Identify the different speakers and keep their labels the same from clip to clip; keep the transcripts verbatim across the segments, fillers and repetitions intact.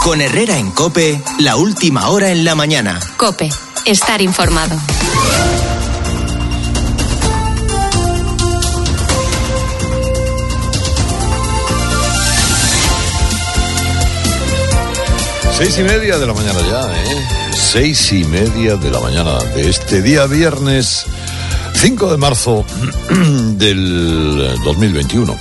Speaker 1: Con Herrera en COPE, la última hora en la mañana.
Speaker 2: COPE, estar informado.
Speaker 3: Seis y media de la mañana ya, ¿eh? Seis y media de la mañana de este día viernes cinco de marzo del dos mil veintiuno.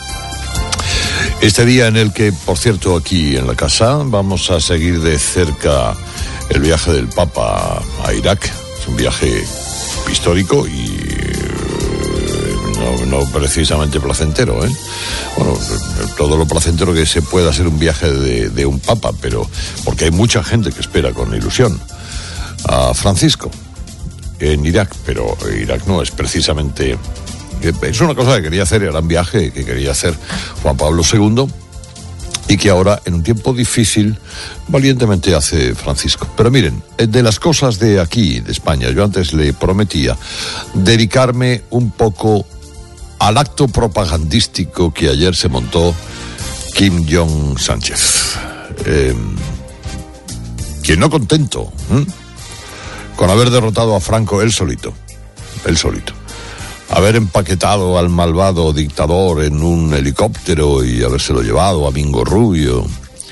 Speaker 3: Este día en el que, por cierto, aquí en la casa vamos a seguir de cerca el viaje del Papa a Irak. Es un viaje histórico y no, no precisamente placentero, ¿eh? Bueno, todo lo placentero que se pueda hacer un viaje de, de un Papa, pero porque hay mucha gente que espera con ilusión a Francisco en Irak, pero Irak no es precisamente... Es una cosa que quería hacer, era un viaje que quería hacer Juan Pablo segundo y que ahora, en un tiempo difícil, valientemente hace Francisco. Pero miren, de las cosas de aquí, de España, yo antes le prometía dedicarme un poco al acto propagandístico que ayer se montó Kim Jong Sánchez. Eh, quien no contento ¿eh? con haber derrotado a Franco él solito, él solito. Haber empaquetado al malvado dictador en un helicóptero y habérselo llevado a Mingo Rubio.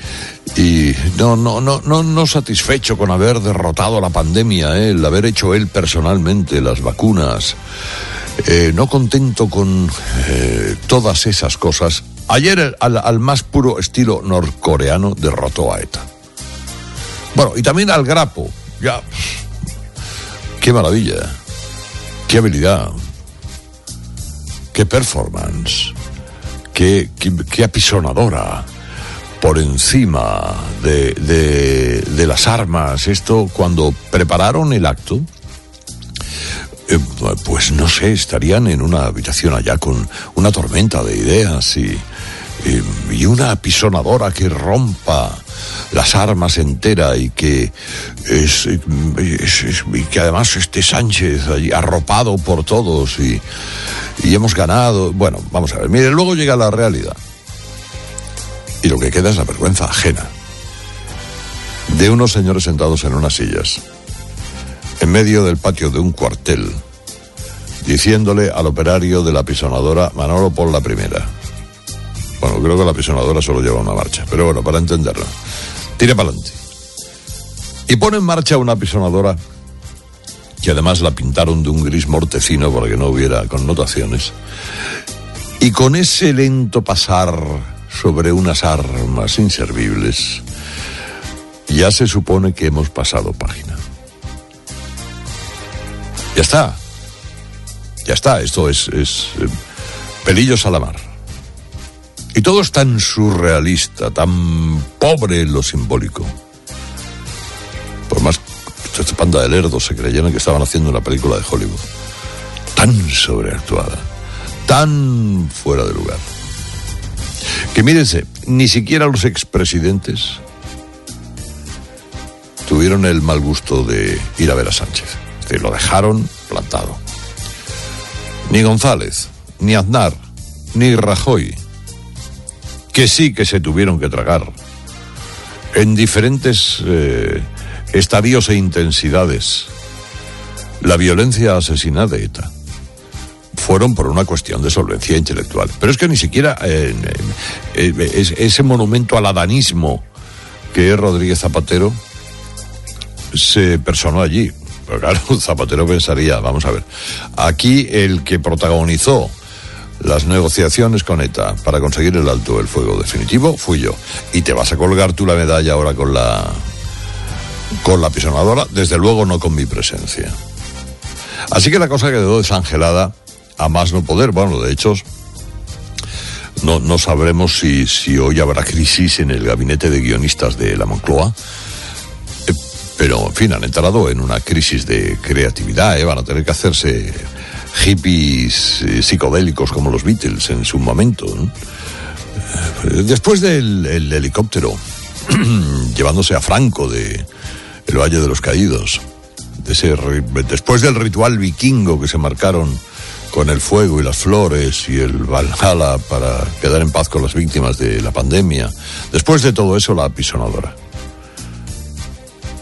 Speaker 3: Y no, no, no, no, no satisfecho con haber derrotado la pandemia, ¿eh? El haber hecho él personalmente las vacunas. Eh, no contento con eh, todas esas cosas. Ayer, al, al más puro estilo norcoreano, derrotó a ETA. Bueno, y también al Grapo. Ya. Qué maravilla. Qué habilidad. Qué performance, qué, qué, qué apisonadora por encima de, de, de las armas. Esto, cuando prepararon el acto, eh, pues no sé, estarían en una habitación allá con una tormenta de ideas y, y, y una apisonadora que rompa las armas entera y que es, es, es y que además esté Sánchez allí arropado por todos y, y hemos ganado. Bueno, vamos a ver, mire, luego llega la realidad y lo que queda es la vergüenza ajena de unos señores sentados en unas sillas en medio del patio de un cuartel diciéndole al operario de la apisonadora: Manolo, pon la primera. Bueno, creo que la apisonadora solo lleva una marcha, pero bueno, para entenderlo, tire para adelante. Y pone en marcha una apisonadora que además la pintaron de un gris mortecino para que no hubiera connotaciones. Y con ese lento pasar sobre unas armas inservibles, ya se supone que hemos pasado página. Ya está. Ya está, esto es, es eh, pelillos a la mar. Y todo es tan surrealista, tan pobre en lo simbólico. Por más que esta panda de lerdos se creyeran que estaban haciendo una película de Hollywood. Tan sobreactuada, tan fuera de lugar. Que mírense, ni siquiera los expresidentes tuvieron el mal gusto de ir a ver a Sánchez. Es decir, lo dejaron plantado. Ni González, ni Aznar, ni Rajoy, que sí que se tuvieron que tragar en diferentes eh, estadios e intensidades la violencia asesina de ETA, fueron por una cuestión de solvencia intelectual. Pero es que ni siquiera eh, eh, eh, ese monumento al adanismo que es Rodríguez Zapatero se personó allí. Pero claro, Zapatero pensaría, vamos a ver, aquí el que protagonizó las negociaciones con ETA para conseguir el alto el fuego definitivo fui yo. Y te vas a colgar tú la medalla ahora con la con la apisonadora, desde luego no con mi presencia. Así que la cosa quedó desangelada a más no poder. Bueno, de hecho, no, no sabremos si, si hoy habrá crisis en el gabinete de guionistas de la Moncloa. Eh, pero, en fin, han entrado en una crisis de creatividad, ¿eh? Van a tener que hacerse hippies eh, psicodélicos como los Beatles en su momento, ¿no? Eh, después del el helicóptero llevándose a Franco de el Valle de los Caídos, de ese, después del ritual vikingo que se marcaron con el fuego y las flores y el Valhalla para quedar en paz con las víctimas de la pandemia, después de todo eso la apisonadora.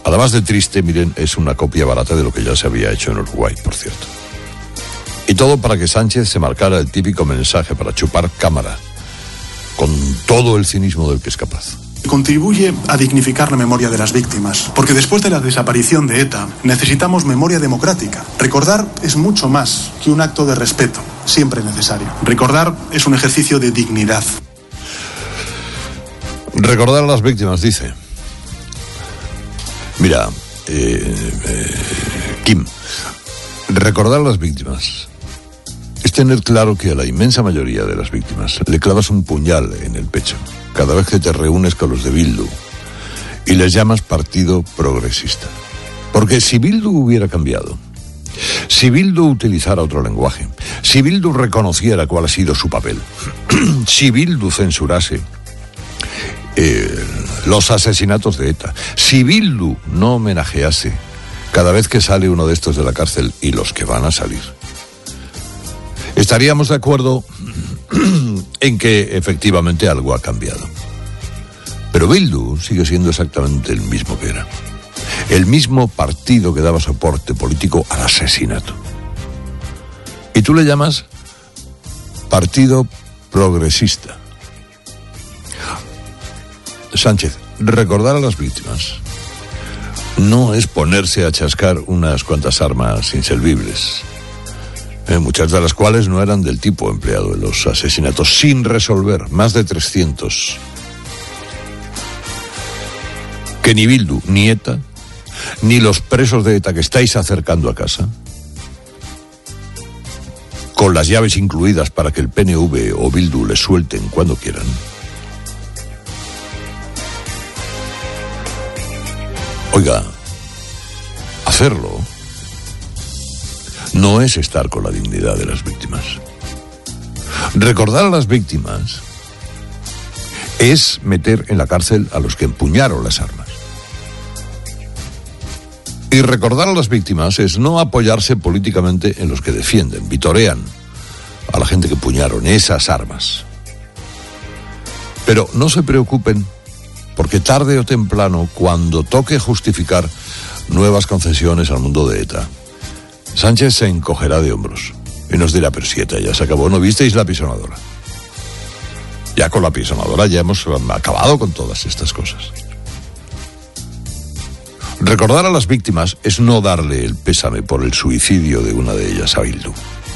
Speaker 3: Además de triste, miren, es una copia barata de lo que ya se había hecho en Uruguay, por cierto. Y todo para que Sánchez se marcara el típico mensaje para chupar cámara, con todo el cinismo del que es capaz.
Speaker 4: Contribuye a dignificar la memoria de las víctimas, porque después de la desaparición de ETA necesitamos memoria democrática. Recordar es mucho más que un acto de respeto, siempre necesario. Recordar es un ejercicio de dignidad.
Speaker 3: Recordar a las víctimas, dice. Mira, eh, eh, Kim, recordar a las víctimas es tener claro que a la inmensa mayoría de las víctimas le clavas un puñal en el pecho cada vez que te reúnes con los de Bildu y les llamas Partido Progresista. Porque si Bildu hubiera cambiado, si Bildu utilizara otro lenguaje, si Bildu reconociera cuál ha sido su papel, si Bildu censurase eh, los asesinatos de ETA, si Bildu no homenajease cada vez que sale uno de estos de la cárcel y los que van a salir, estaríamos de acuerdo en que efectivamente algo ha cambiado. Pero Bildu sigue siendo exactamente el mismo que era. El mismo partido que daba soporte político al asesinato. Y tú le llamas Partido Progresista. Sánchez, recordar a las víctimas no es ponerse a chascar unas cuantas armas inservibles, eh, muchas de las cuales no eran del tipo empleado en los asesinatos, sin resolver, más de trescientos, que ni Bildu, ni ETA, ni los presos de ETA que estáis acercando a casa, con las llaves incluidas para que el P N V o Bildu les suelten cuando quieran, oiga, hacerlo no es estar con la dignidad de las víctimas. Recordar a las víctimas es meter en la cárcel a los que empuñaron las armas. Y recordar a las víctimas es no apoyarse políticamente en los que defienden, vitorean a la gente que empuñaron esas armas. Pero no se preocupen, porque tarde o temprano, cuando toque justificar nuevas concesiones al mundo de ETA, Sánchez se encogerá de hombros y nos dirá, pero si ETA ya se acabó, ¿no visteis la pisonadora? Ya con la pisonadora ya hemos acabado con todas estas cosas. Recordar a las víctimas es no darle el pésame por el suicidio de una de ellas a Bildu.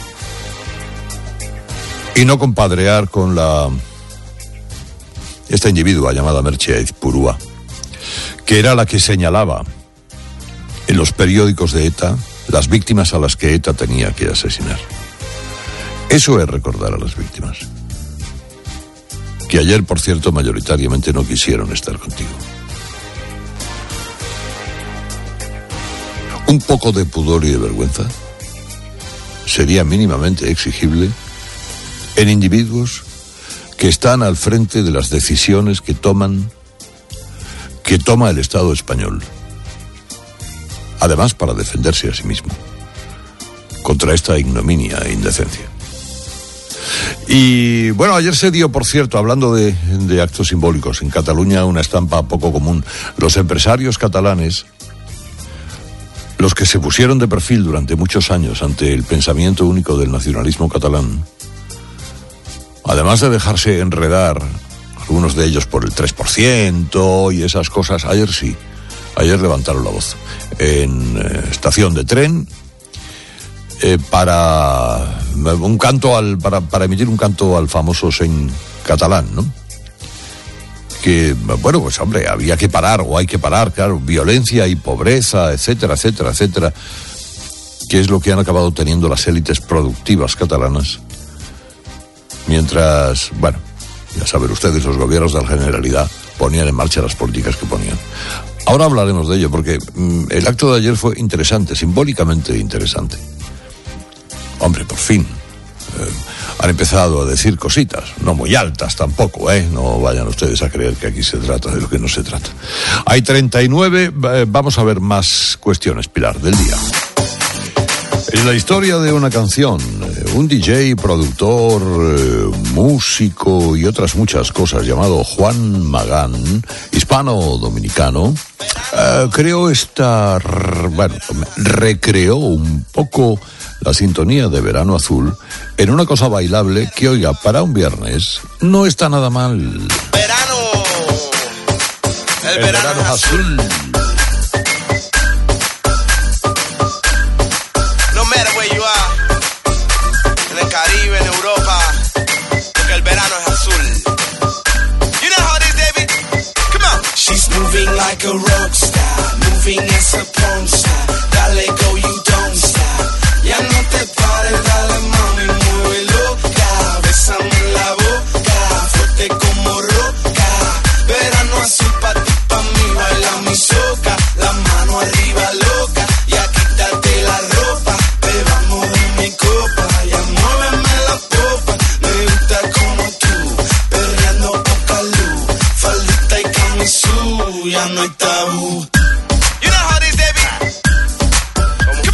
Speaker 3: Y no compadrear con la... esta individua llamada Merche Aizpurua, que era la que señalaba en los periódicos de ETA las víctimas a las que ETA tenía que asesinar. Eso es recordar a las víctimas, que ayer, por cierto, mayoritariamente no quisieron estar contigo. Un poco de pudor y de vergüenza sería mínimamente exigible en individuos que están al frente de las decisiones que toman, que toma el Estado español. Además, para defenderse a sí mismo contra esta ignominia e indecencia. Y bueno, ayer se dio, por cierto, hablando de, de actos simbólicos, en Cataluña una estampa poco común. Los empresarios catalanes, los que se pusieron de perfil durante muchos años ante el pensamiento único del nacionalismo catalán, además de dejarse enredar, algunos de ellos por el tres por ciento y esas cosas, ayer sí, ayer levantaron la voz en eh, estación de tren eh, para un canto al para, para emitir un canto al famoso Seny catalán, ¿no? Que, bueno, pues hombre, había que parar, o hay que parar, claro, violencia y pobreza, etcétera, etcétera, etcétera, que es lo que han acabado teniendo las élites productivas catalanas. Mientras, bueno, ya saben ustedes, los gobiernos de la Generalidad ponían en marcha las políticas que ponían. Ahora hablaremos de ello, porque mmm, el acto de ayer fue interesante, simbólicamente interesante. Hombre, por fin, eh, han empezado a decir cositas, no muy altas tampoco, ¿eh? No vayan ustedes a creer que aquí se trata de lo que no se trata. Hay treinta y nueve, eh, vamos a ver más cuestiones, Pilar, del día. En la historia de una canción, un D J, productor, eh, músico y otras muchas cosas, llamado Juan Magán, hispano-dominicano, eh, creó esta, bueno, recreó un poco la sintonía de Verano Azul en una cosa bailable que, oiga, para un viernes no está nada mal.
Speaker 5: Verano, el,
Speaker 3: el
Speaker 5: verano,
Speaker 3: verano
Speaker 5: es azul.
Speaker 3: azul.
Speaker 5: No matter where you are, en el Caribe, en Europa, porque el verano es azul. You know how it is, David? Come on. She's moving like a rock star, moving as a porn star. Dale go, you don't stop. Ya no te pares, dale mami, mueve loca. Bésame en la boca, fuerte como roca. Verano azul pa' ti, pa' mí, baila mi soca. La mano arriba loca, ya quítate la ropa. Bebamos de mi copa, ya muéveme la popa. Me gusta como tú, perreando poca luz. Faldita y camisú, ya no hay tabú. You know how it is, David? Come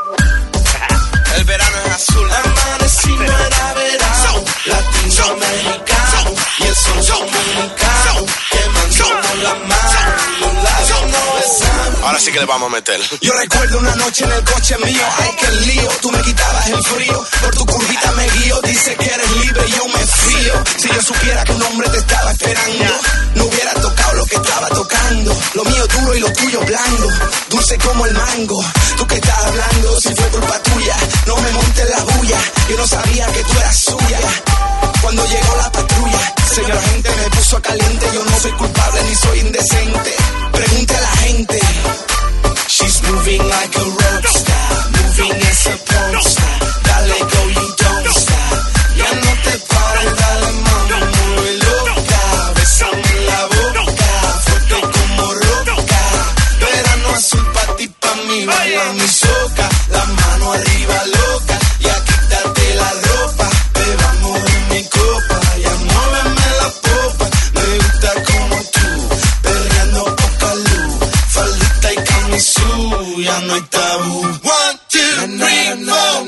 Speaker 5: on. El verano es azul. Amanecí no era verano, latinoamericano. Y el sol dominicano, quemándonos la mano. Los labios no besan. Ahora sí que le vamos a meter. Yo recuerdo una noche en el coche mío, ay qué lío. Tú me quitabas el frío, por tu curvita me guío. Dice que eres libre y yo me fío. Si yo supiera que un hombre te estaba esperando, no hubiera tocado lo que estaba tocando. Lo mío duro y lo tuyo blando, dulce como el mango. Tú que estás hablando, si fue culpa tuya, no me montes la bulla. Yo no sabía que tú eras suya. Cuando llegó la patrulla, señora gente me puso caliente. Yo no soy culpable ni soy indecente. Pregunte a la gente. She's moving like a rock star, moving as a porn star. Dale go, you don't stop. Ya no te pares, dale mami, mueve loca. Bésame en la boca, fuerte como roca. Verano azul pa' ti, pa' mí, baila mi soca. La mano arriba loca, ya quítate la ropa. Bebamos en mi copa, ya muéveme la popa. Me gusta como tú, perreando poca luz. Faldita y camisú, ya no hay tabú. One, two, three, four.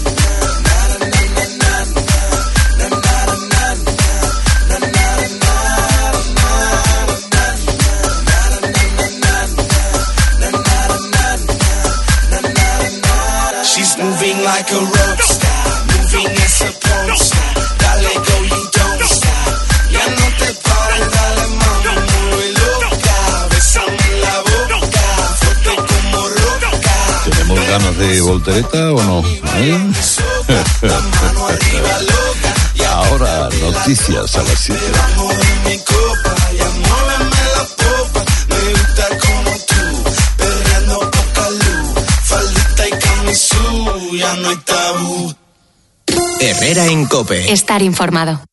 Speaker 5: She's moving like a rock star, moving as a porn star. Dale go, you don't stop. Ya no te pares, dale mami, mueve loca. Bésame en la boca, fuerte como roca.
Speaker 3: ¿Tenemos ganas de voltereta o no? ¿Eh?
Speaker 5: La mano arriba loca.
Speaker 3: Ahora, noticias a las siete.
Speaker 5: Bebamos de mi copa, ya muéveme la popa. Me gusta como tú, perreando poca luz. Faldita y camisú, ya no hay tabú.
Speaker 1: Herrera en COPE.
Speaker 2: Estar informado.